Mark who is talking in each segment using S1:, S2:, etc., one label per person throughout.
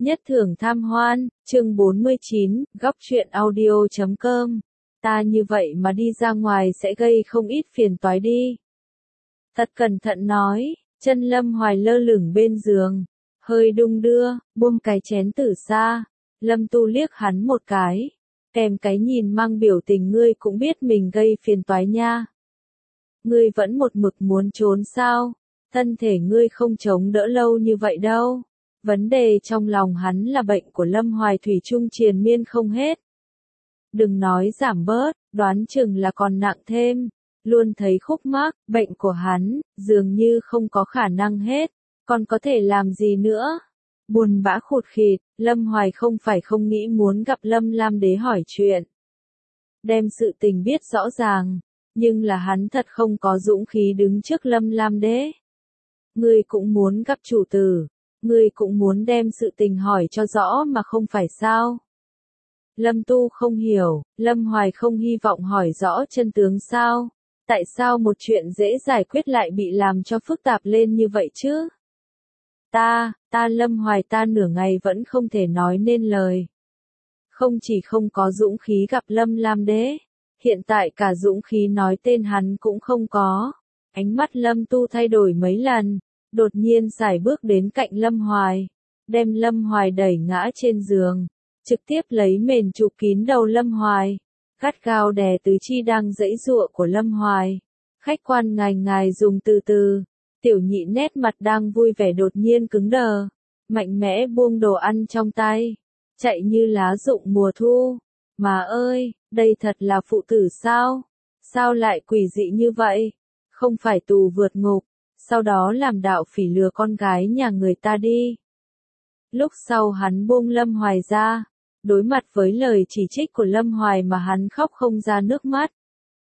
S1: Nhất thưởng tham hoan, chương 49, góc truyện audio.com. Ta như vậy mà đi ra ngoài sẽ gây không ít phiền toái đi. Thật cẩn thận nói, chân Lâm Hoài lơ lửng bên giường, hơi đung đưa, buông cái chén từ xa. Lâm Tu liếc hắn một cái, kèm cái nhìn mang biểu tình ngươi cũng biết mình gây phiền toái nha. Ngươi vẫn một mực muốn trốn sao? Thân thể ngươi không chống đỡ lâu như vậy đâu. Vấn đề trong lòng hắn là bệnh của Lâm Hoài thủy chung triền miên không hết. Đừng nói giảm bớt, đoán chừng là còn nặng thêm. Luôn thấy khúc mắc, bệnh của hắn, dường như không có khả năng hết. Còn có thể làm gì nữa? Buồn bã khụt khịt, Lâm Hoài không phải không nghĩ muốn gặp Lâm Lam Đế hỏi chuyện. Đem sự tình biết rõ ràng, nhưng là hắn thật không có dũng khí đứng trước Lâm Lam Đế. Ngươi cũng muốn gặp chủ tử. Ngươi cũng muốn đem sự tình hỏi cho rõ mà không phải sao? Lâm Tu không hiểu, Lâm Hoài không hy vọng hỏi rõ chân tướng sao? Tại sao một chuyện dễ giải quyết lại bị làm cho phức tạp lên như vậy chứ? Ta Lâm Hoài ta nửa ngày vẫn không thể nói nên lời. Không chỉ không có dũng khí gặp Lâm Lam Đế, hiện tại cả dũng khí nói tên hắn cũng không có. Ánh mắt Lâm Tu thay đổi mấy lần. Đột nhiên sải bước đến cạnh Lâm Hoài, đem Lâm Hoài đẩy ngã trên giường, trực tiếp lấy mền chụp kín đầu Lâm Hoài, gắt gao đè tứ chi đang giãy giụa của Lâm Hoài. Khách quan ngài dùng từ từ. Tiểu Nhị nét mặt đang vui vẻ đột nhiên cứng đờ, mạnh mẽ buông đồ ăn trong tay, chạy như lá rụng mùa thu. Mà ơi, đây thật là phụ tử sao? Sao lại quỷ dị như vậy? Không phải tù vượt ngục, sau đó làm đạo phỉ lừa con gái nhà người ta đi. Lúc sau hắn buông Lâm Hoài ra, đối mặt với lời chỉ trích của Lâm Hoài mà hắn khóc không ra nước mắt.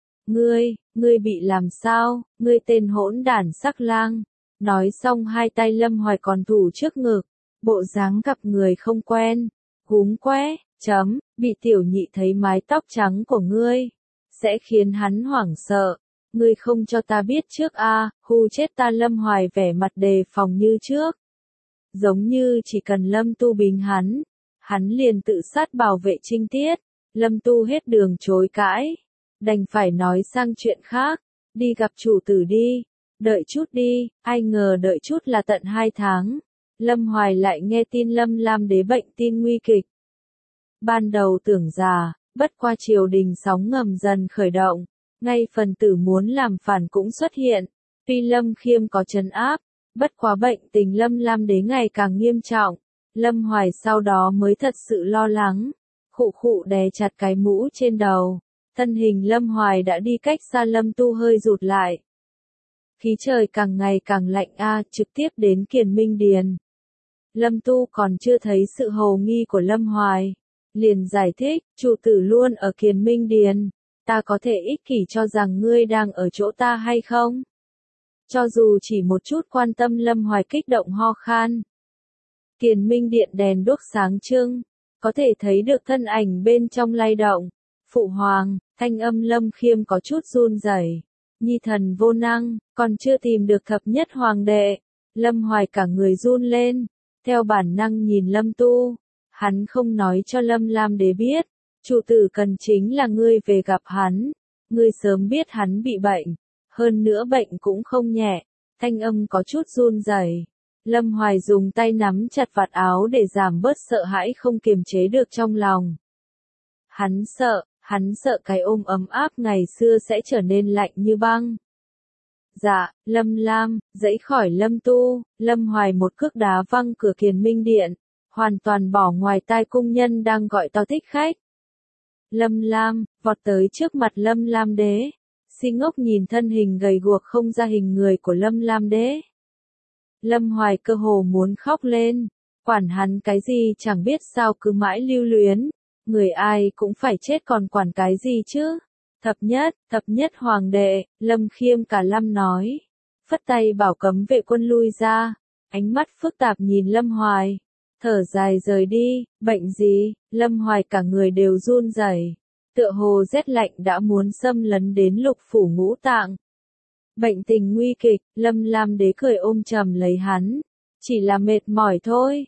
S1: Ngươi bị làm sao, ngươi tên hỗn đản sắc lang. Nói xong hai tay Lâm Hoài còn thủ trước ngực, bộ dáng gặp người không quen, gúm quẽ, bị Tiểu Nhị thấy mái tóc trắng của ngươi, sẽ khiến hắn hoảng sợ. Ngươi không cho ta biết trước a, hù chết ta. Lâm Hoài vẻ mặt đề phòng như trước. Giống như chỉ cần Lâm Tu bình hắn liền tự sát bảo vệ trinh tiết. Lâm Tu hết đường chối cãi, đành phải nói sang chuyện khác, đi gặp chủ tử đi, đợi chút đi. Ai ngờ đợi chút là tận 2 tháng. Lâm Hoài lại nghe tin Lâm Lam Đế bệnh tin nguy kịch. Ban đầu tưởng già, bất qua triều đình sóng ngầm dần khởi động. Ngay phần tử muốn làm phản cũng xuất hiện. Tuy Lâm Khiêm có trấn áp, bất quá bệnh tình Lâm Lam Đế ngày càng nghiêm trọng. Lâm Hoài sau đó mới thật sự lo lắng. Khụ đè chặt cái mũ trên đầu. Thân hình Lâm Hoài đã đi cách xa Lâm Tu hơi rụt lại. Khí trời càng ngày càng lạnh trực tiếp đến Kiền Minh Điền. Lâm Tu còn chưa thấy sự hồ nghi của Lâm Hoài, liền giải thích, chủ tử luôn ở Kiền Minh Điền. Ta có thể ích kỷ cho rằng ngươi đang ở chỗ ta hay không? Cho dù chỉ một chút quan tâm. Lâm Hoài kích động ho khan. Kiền Minh Điện đèn đuốc sáng trưng, có thể thấy được thân ảnh bên trong lay động. Phụ hoàng, thanh âm Lâm Khiêm có chút run rẩy. Nhi thần vô năng, còn chưa tìm được thập nhất hoàng đệ. Lâm Hoài cả người run lên, theo bản năng nhìn Lâm Tu. Hắn không nói cho Lâm Lam Đế biết. Chủ tử cần chính là ngươi về gặp hắn. Ngươi sớm biết hắn bị bệnh. Hơn nữa bệnh cũng không nhẹ. Thanh âm có chút run rẩy. Lâm Hoài dùng tay nắm chặt vạt áo để giảm bớt sợ hãi không kiềm chế được trong lòng. Hắn sợ cái ôm ấm áp ngày xưa sẽ trở nên lạnh như băng. Dạ, Lâm Lam, dãy khỏi Lâm Tu. Lâm Hoài một cước đá văng cửa Kiền Minh Điện, hoàn toàn bỏ ngoài tai cung nhân đang gọi to thích khách. Lâm Lam, vọt tới trước mặt Lâm Lam Đế. Si ngốc nhìn thân hình gầy guộc không ra hình người của Lâm Lam Đế. Lâm Hoài cơ hồ muốn khóc lên. Quản hắn cái gì chẳng biết sao cứ mãi lưu luyến. Người ai cũng phải chết còn quản cái gì chứ. Thập nhất hoàng đệ, Lâm Khiêm cả lâm nói. Phất tay bảo cấm vệ quân lui ra. Ánh mắt phức tạp nhìn Lâm Hoài. Thở dài rời đi. Bệnh gì? Lâm Hoài cả người đều run rẩy. Tựa hồ rét lạnh đã muốn xâm lấn đến lục phủ ngũ tạng. Bệnh tình nguy kịch. Lâm Lam Đế cười ôm chầm lấy hắn. Chỉ là mệt mỏi thôi.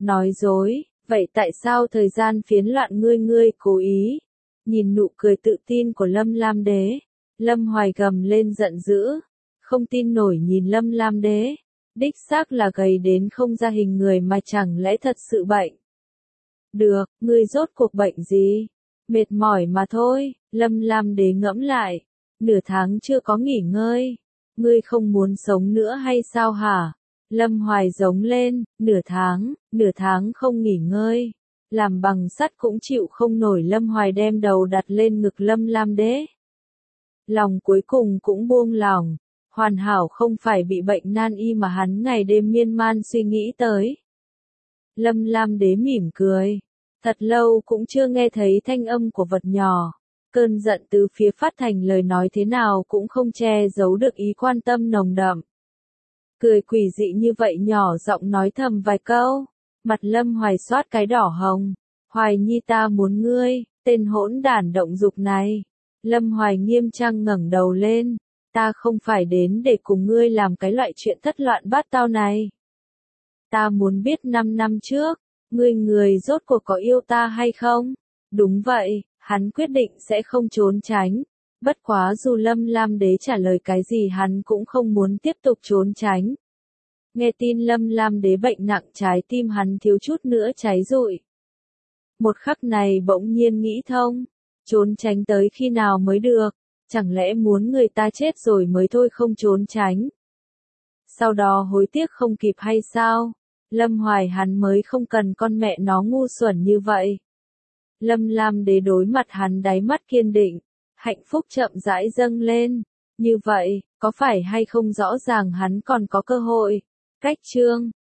S1: Nói dối, vậy tại sao thời gian phiến loạn ngươi cố ý? Nhìn nụ cười tự tin của Lâm Lam Đế, Lâm Hoài gầm lên giận dữ, không tin nổi nhìn Lâm Lam Đế, đích xác là gầy đến không ra hình người mà chẳng lẽ thật sự bệnh. Được, ngươi rốt cuộc bệnh gì? Mệt mỏi mà thôi, Lâm Lam Đế ngẫm lại, nửa tháng chưa có nghỉ ngơi, ngươi không muốn sống nữa hay sao hả? Lâm Hoài giống lên, nửa tháng không nghỉ ngơi, làm bằng sắt cũng chịu không nổi. Lâm Hoài đem đầu đặt lên ngực Lâm Lam Đế. Lòng cuối cùng cũng buông lòng, hoàn hảo không phải bị bệnh nan y mà hắn ngày đêm miên man suy nghĩ tới. Lâm Lam Đế mỉm cười, thật lâu cũng chưa nghe thấy thanh âm của vật nhỏ, cơn giận từ phía phát thành lời nói thế nào cũng không che giấu được ý quan tâm nồng đậm. Cười quỷ dị như vậy nhỏ giọng nói thầm vài câu, mặt Lâm Hoài xoát cái đỏ hồng, Hoài Nhi ta muốn ngươi, tên hỗn đản động dục này. Lâm Hoài nghiêm trang ngẩng đầu lên, ta không phải đến để cùng ngươi làm cái loại chuyện thất loạn bát tao này. Ta muốn biết 5 năm trước, người rốt cuộc có yêu ta hay không? Đúng vậy, hắn quyết định sẽ không trốn tránh. Bất quá dù Lâm Lam Đế trả lời cái gì hắn cũng không muốn tiếp tục trốn tránh. Nghe tin Lâm Lam Đế bệnh nặng trái tim hắn thiếu chút nữa cháy rụi. Một khắc này bỗng nhiên nghĩ thông, trốn tránh tới khi nào mới được, chẳng lẽ muốn người ta chết rồi mới thôi không trốn tránh. Sau đó hối tiếc không kịp hay sao? Lâm Hoài hắn mới không cần con mẹ nó ngu xuẩn như vậy. Lâm Lam Đế đối mặt hắn đáy mắt kiên định, hạnh phúc chậm rãi dâng lên. Như vậy, có phải hay không rõ ràng hắn còn có cơ hội? Cách chương